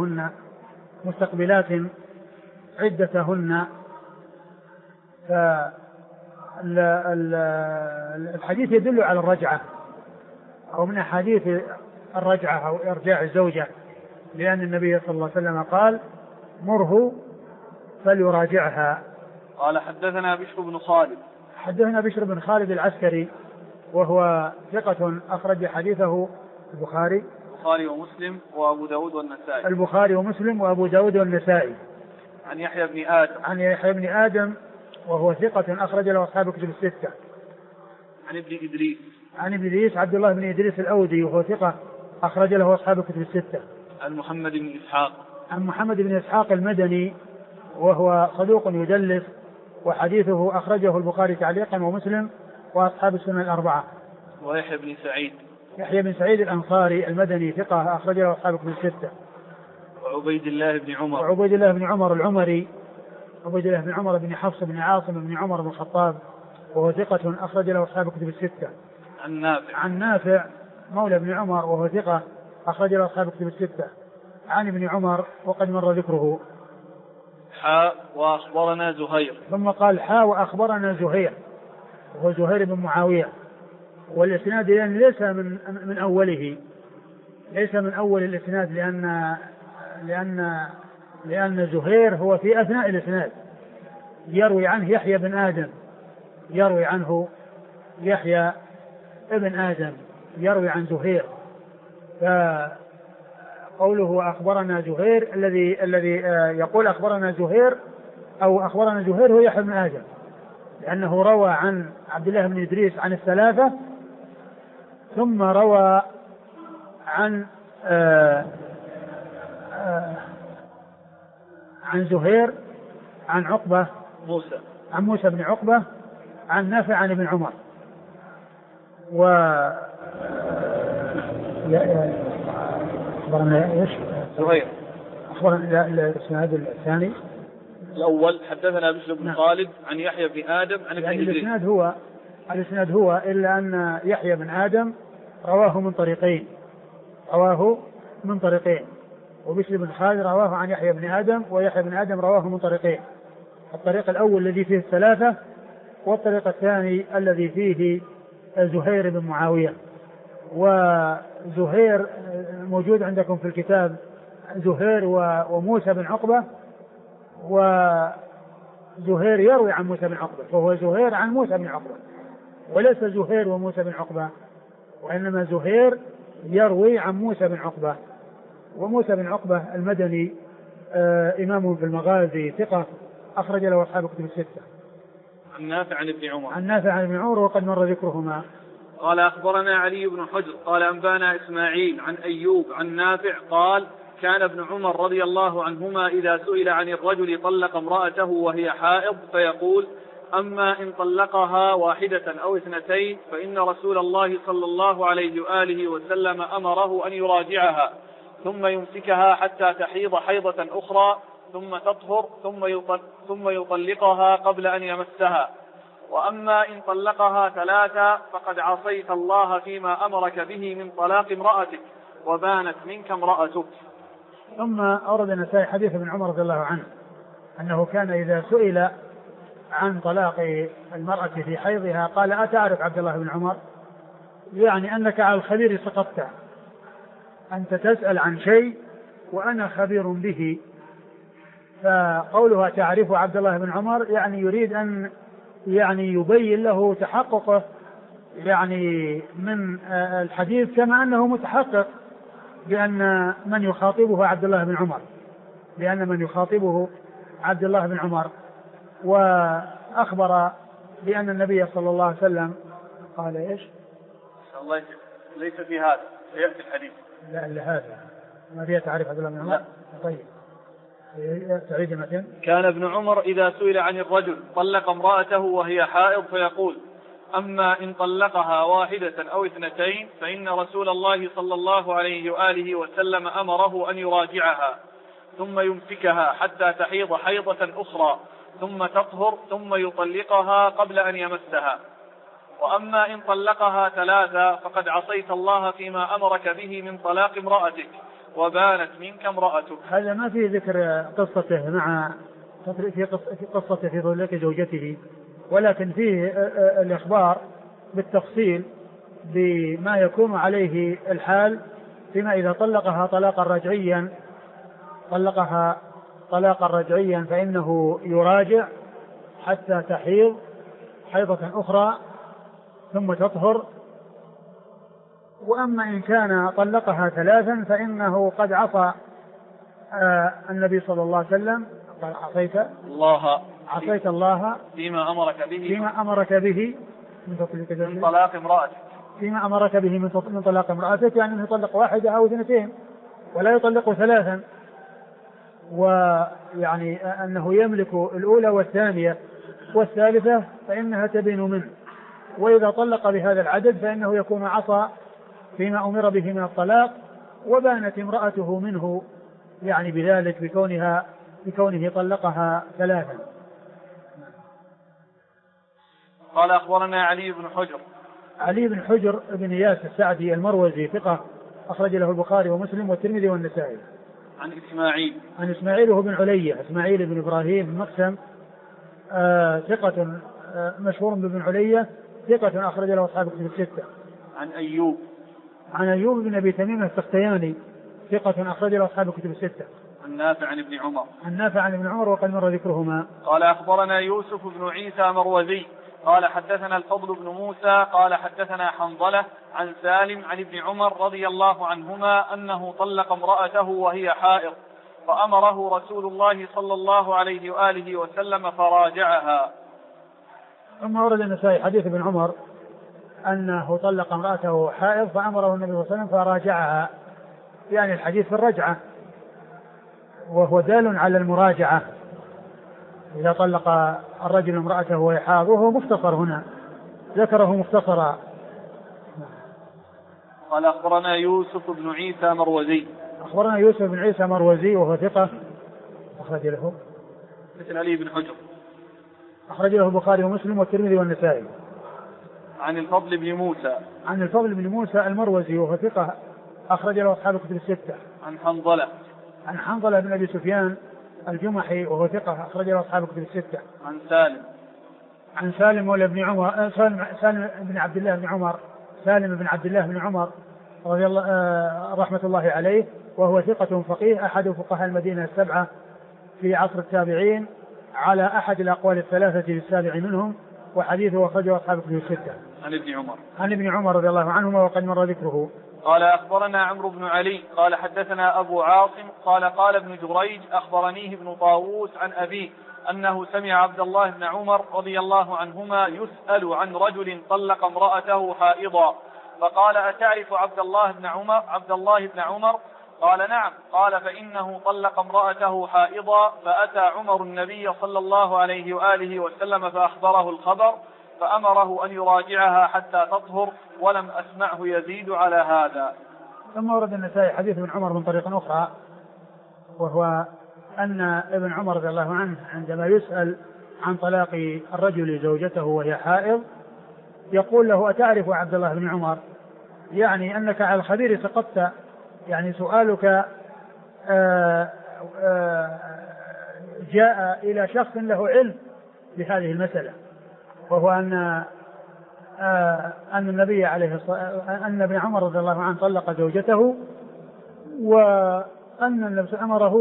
عدتهن. فالحديث يدل على الرجعة أو من أحاديث الرجعة أو إرجاع الزوجة، لأن النبي صلى الله عليه وسلم قال مره فليراجعها. قال حدثنا بشر بن خالد العسكري وهو ثقة أخرج حديثه البخاري ومسلم وأبو داود والنسائي. عن يحيى بن آدم وهو ثقة أخرج له أصحاب كتب الستة. عن ابن إدريس عبد الله بن إدريس الأودي وهو ثقة أخرج له أصحاب كتب الستة. عن محمد بن إسحاق المدني وهو صدوق يدلس وحديثه أخرجه البخاري تعليقا ومسلم وأصحاب السنن الأربعة. يحيى بن سعيد الأنصاري المدني ثقة أخرج له أصحاب كتب الستة. وعبيد الله بن عمر العمري عبيد الله بن عمر بن حفص بن عاصم بن عمر بن الخطاب وهو ثقة أخرج له أصحاب كتب الستة. عن نافع مولى ابن عمر وهو ثقة أخرج له أصحاب كتب الستة. عن ابن عمر وقد مر ذكره. وأخبرنا زهير. ثم قال وأخبرنا زهير وهو زهير بن معاوية. والإسناد يعني ليس أوله، ليس من أول الإسناد، لأن زهير هو في أثناء الإسناد، يروي عنه يحيى بن آدم، يروي عنه يحيى ابن آدم يروي عن زهير. فقوله أخبرنا زهير، الذي يقول أخبرنا زهير أو أخبرنا زهير هو يحيى بن آدم، لأنه روى عن عبد الله بن إدريس عن الثلاثة، ثم روى عن زهير عن عقبة عن موسى بن عقبة عن نافع عن ابن عمر. أخبرنا إيش؟ زهير. أخبرنا الإسناد الثاني الأول حدثنا بشر بن خالد عن يحيى بن آدم عن ابن إدريس. الإسناد هو إلا أن يحيى بن آدم رواه من طريقين، وبشر بن خالد رواه عن يحيى بن آدم، ويحيى بن آدم رواه من طريقين، الطريق الأول الذي فيه الثلاثة، والطريق الثاني الذي فيه زهير بن معاوية. وزهير موجود عندكم في الكتاب زهير وموسى بن عقبة، وزهير يروي عن موسى بن عقبة، فهو زهير عن موسى بن عقبة، وليس زهير وموسى بن عقبة، وإنما زهير يروي عن موسى بن عقبة. وموسى بن عقبة المدني إمام في المغازي، ثقة، أخرج له أصحاب الكتب الستة. عن نافع عن ابن عمر وقد مر ذكرهما. قال أخبرنا علي بن حجر قال أنبانا إسماعيل عن أيوب عن نافع قال كان ابن عمر رضي الله عنهما إذا سئل عن الرجل طلق امرأته وهي حائض فيقول أما إن طلقها واحدة أو اثنتين فإن رسول الله صلى الله عليه وآله وسلم أمره أن يراجعها ثم يمسكها حتى تحيض حيضة أخرى ثم تطهر ثم يطلقها قبل أن يمسها. وأما إن طلقها ثلاثة فقد عصيت الله فيما أمرك به من طلاق امرأتك وبانت منك امرأتك. ثم أورد النسائي حديث ابن عمر رضي الله عنه أنه كان إذا سئل عن طلاق المرأة في حيضها قال أتعرف عبد الله بن عمر؟ يعني أنك على الخبير سقطت، أنت تسأل عن شيء وأنا خبير به. فقولها تعرف عبد الله بن عمر يعني يريد أن يبين له تحققه من الحديث، كما أنه متحقق بأن من يخاطبه عبد الله بن عمر، وأخبر بأن النبي صلى الله عليه وسلم قال إيش؟ الله ليس في هذا سيأتي الحديث. لا هذا ما فيها تعرف عبد الله بن عمر. طيب تعيد مثلا. كان ابن عمر إذا سئل عن الرجل طلق امرأته وهي حائض فيقول أما إن طلقها واحدة أو اثنتين فإن رسول الله صلى الله عليه وآله وسلم أمره أن يراجعها ثم يمسكها حتى تحيض حيضة أخرى ثم تطهر ثم يطلقها قبل أن يمسها. وأما إن طلقها ثلاثة فقد عصيت الله فيما أمرك به من طلاق امرأتك وبانت منك امرأتك. هذا ما في ذكر قصته في قصته في طلاق زوجته، ولكن فيه الإخبار بالتفصيل بما يكون عليه الحال فيما إذا طلقها طلاقا رجعيا فإنه يراجع حتى تحيض حيضة أخرى ثم تطهر. وأما إن كان طلقها ثلاثا فإنه قد عصى النبي صلى الله عليه وسلم، قال عصيت الله فيما أمرك به من طلاق امرأتك، فيما أمرك به من طلاق امرأتك، يعني أنه يطلق واحدة أو اثنتين ولا يطلق ثلاثا، ويعني أنه يملك الأولى والثانية والثالثة فإنها تبين منه، وإذا طلق بهذا العدد فإنه يكون عصى فيما أمر به من الطلاق وبانت امرأته منه، يعني بذلك بكونه طلقها ثلاثا. قال أخبرنا علي بن حجر بن إياس السعدي المروزي ثقة، أخرج له البخاري ومسلم والترمذي والنسائي. عن إسماعيل. عن إسماعيل وهو بن علية، إسماعيل بن إبراهيم بن مقسم، ثقة مشهور بن علية، ثقة أخرج له أصحاب الكتب الستة. عن أيوب. عن أيوب بن أبي تميم السختياني، ثقة أخرج له أصحاب الكتب الستة. عن نافع عن ابن عمر. عن نافع عن ابن عمر وقد مر ذكرهما. قال أخبرنا يوسف بن عيسى مروزي قال حدثنا الفضل بن موسى قال حدثنا حنظلة عن سالم عن ابن عمر رضي الله عنهما أنه طلق امرأته وهي حائض فأمره رسول الله صلى الله عليه وآله وسلم فراجعها. ثم ورد النسائي حديث ابن عمر أنه طلق امرأته حائض فأمره النبي صلى الله عليه وسلم فراجعها، يعني الحديث في الرجعة، وهو دال على المراجعة إذا طلق الرجل امرأته وهي حائض، وهو مختصر هنا ذكره مختصرا. قال أخبرنا يوسف بن عيسى مروزي. أخبرنا يوسف بن عيسى مروزي وهو ثقة أخرج له مثل علي بن حجر، أخرج له البخاري ومسلم والترمذي والنسائي. عن الفضل بن موسى. عن الفضل بن موسى المروزي وهو ثقة أخرج له أصحاب الكتب الستة. عن حنظلة. عن حنظلة بن أبي سفيان الجمحي وهو ثقة أخرج له أصحاب الكتب الستة. عن سالم. عن سالم مولى بن عمر، سالم بن عبد الله بن عمر، سالم بن عبد الله بن عمر رضي الله رحمة الله عليه، وهو ثقة فقيه أحد فقهاء المدينة السبعة في عصر التابعين على أحد الأقوال الثلاثة للسابع منهم، وحديثه أخرجه أصحاب الكتب الستة. عن ابن عمر. عن ابن عمر رضي الله عنهما وقد مر ذكره. قال أخبرنا عمرو بن علي قال حدثنا أبو عاصم قال ابن جريج أخبرنيه ابن طاووس عن أبيه أنه سمع عبد الله بن عمر رضي الله عنهما يسأل عن رجل طلق امرأته حائضا فقال أتعرف عبد الله بن عمر؟ قال نعم. قال فإنه طلق امرأته حائضا فأتى عمر النبي صلى الله عليه وآله وسلم فأخبره الخبر فأمره أن يراجعها حتى تطهر ولم أسمعه يزيد على هذا. ثم ورد النسائي حديث ابن عمر من طريق أخرى، وهو أن ابن عمر رضي الله عنه عندما يسأل عن طلاق الرجل زوجته وهي حائض يقول له أتعرف عبد الله بن عمر؟ يعني أنك على الخبير سقطت، يعني سؤالك جاء إلى شخص له علم بهذه المسألة، وهو أن النبي عليه الصلاة أن ابن عمر رضي الله عنه طلق زوجته وأن النبي أمره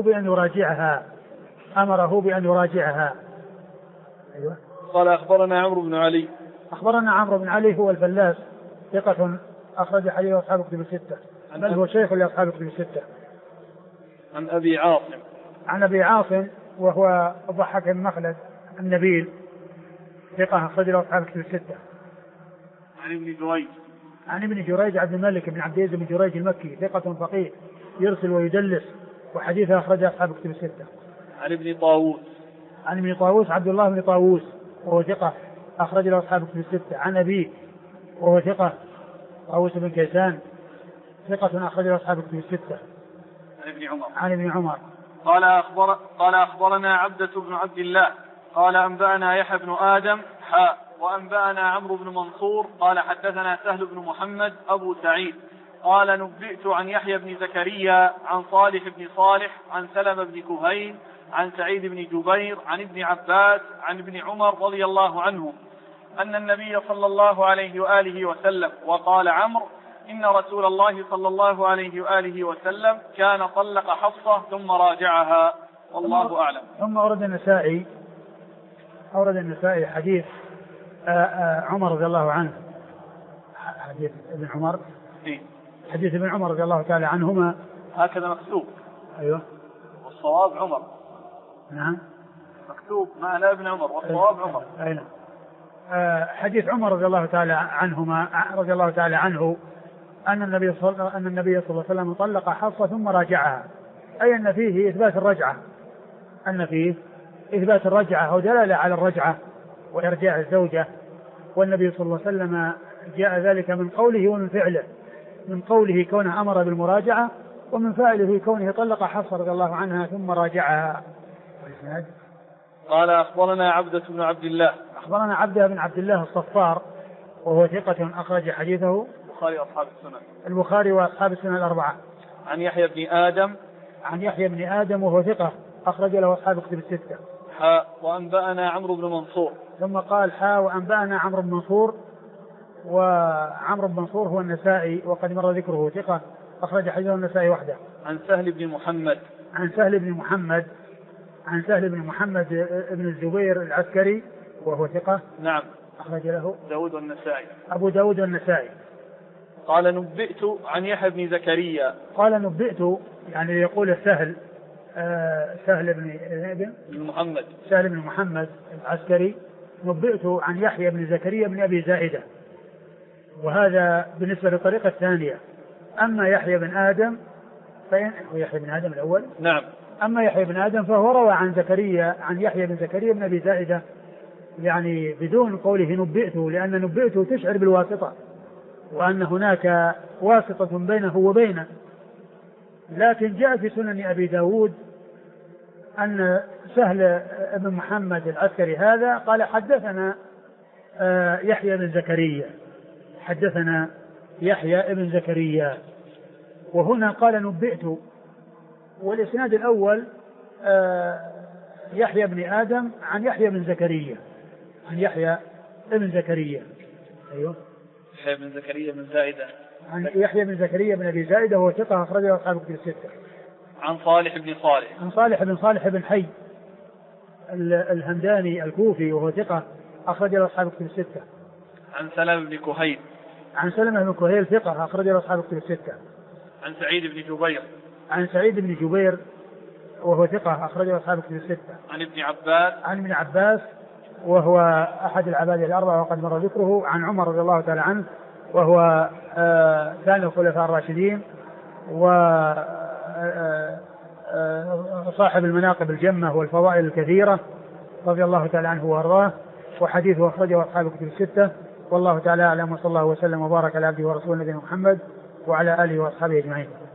بأن يراجعها. أيوة. قال أخبرنا عمرو بن علي. أخبرنا عمرو بن علي هو الفلاس ثقة أخرج حديث أصحاب الكتب الستة، بل هو شيخ لأصحاب الكتب الستة. عن أبي عاصم. عن أبي عاصم وهو الضحاك بن مخلد النبيل ثقة أخرج له أصحاب الكتب الستة. عن ابن جريج. عن ابن جريج عبد الملك بن عبد العزيز بن جريج المكي ثقة فقيه يرسل ويدلس وحديثه أخرج أصحاب الكتب الستة. عن ابن طاووس. عن ابن طاووس عبد الله بن طاووس وهو ثقة أخرج له أصحاب الكتب الستة. عن أبيه وهو ثقة طاووس بن كيسان ثقة أخرج له أصحاب الكتب الستة. عن ابن عمر. عن ابن عمر. قال أخبرنا عبدة بن عبد الله قال أنبأنا يحيى بن آدم وأنبأنا عمرو بن منصور قال حدثنا سهل بن محمد أبو سعيد قال نبئت عن يحيى بن زكريا عن صالح بن صالح عن سلمة بن كهيل عن سعيد بن جبير عن ابن عباس عن ابن عمر رضي الله عنه أن النبي صلى الله عليه وآله وسلم وقال عمرو إن رسول الله صلى الله عليه وآله وسلم كان طلق حفصة ثم راجعها والله أعلم. ثم أورد النسائي حديث عمر رضي الله عنه، حديث ابن عمر حديث ابن عمر رضي الله تعالى عنهما هكذا مكتوب. أيوه والصواب عمر. نعم مكتوب ما لا ابن عمر والصواب عمر. أين حديث عمر رضي الله تعالى عنه أن النبي صلى الله عليه وسلم طلق حفصة ثم راجعها، أي أن فيه إثبات الرجعة أو دلالة على الرجعة وإرجاع الزوجة، والنبي صلى الله عليه وسلم جاء ذلك من قوله ومن فعله، من قوله كونه أمر بالمراجعة ومن فعله كونه طلق حفصة رضي الله عنها ثم راجعها. قال أخبرنا عبدة بن عبد الله. أخبرنا عبدة بن عبد الله الصفار وهو ثقة أخرج حديثه البخاري وأصحاب السنن الأربعة. عن يحيى بن آدم عن يحيى بن آدم وهو ثقة أخرج له أصحاب كتب الستة. وأنبأنا عمرو بن منصور. ثم قال وأنبأنا عمرو بن منصور، وعمرو بن منصور هو النسائي وقد مر ذكره، ثقة أخرج حديثه النسائي وحده. عن سهل بن محمد. عن سهل بن محمد بن الزبير العسكري وهو ثقة. نعم. أخرج له داود والنسائي. أبو داود والنسائي. قال نبئت عن يحيى بن زكريا. قال نبئت يعني يقول سهل بن محمد العسكري، نبئت عن يحيى بن زكريا بن أبي زائدة، وهذا بالنسبة للطريقة الثانية. أما يحيى بن آدم يحيى بن آدم الأول. نعم. أما يحيى بن آدم فهو روى عن يحيى بن زكريا بن أبي زائدة، يعني بدون قوله نبئته، لأن نبئته تشعر بالواسطة وأن هناك واسطة بينه وبينه. لكن جاء في سنن أبي داود أن سهل بن محمد العسكري هذا قال حدثنا يحيى بن زكريا، وهنا قال نبئت. والإسناد الأول يحيى بن آدم عن يحيى بن زكريا أيوه يحيى بن زكريا بن زائدة. عن يحيى بن زكريا بن أبي زائدة وهو ثقة أخرجه أصحاب الكتب الستة. عن صالح بن حي الهمداني الكوفي وهو ثقة أخرجه أصحاب الكتب الستة. عن سلمة بن كهيل ثقة أخرجه أصحاب الكتب الستة. عن سعيد بن جبير وهو ثقة أخرجه أصحاب الكتب الستة. عن ابن عباس وهو أحد العباد الأربعة وقد مر ذكره. عن عمر رضي الله تعالى عنه وهو ثاني الخلفاء الراشدين وصاحب المناقب الجمة والفضائل الكثيرة رضي الله تعالى عنه وأرضاه، وحديثه أخرجه أصحاب الكتب الستة. والله تعالى أعلم، وصلى الله وسلم وبارك على عبده ورسوله نبينا محمد وعلى آله وأصحابه أجمعين.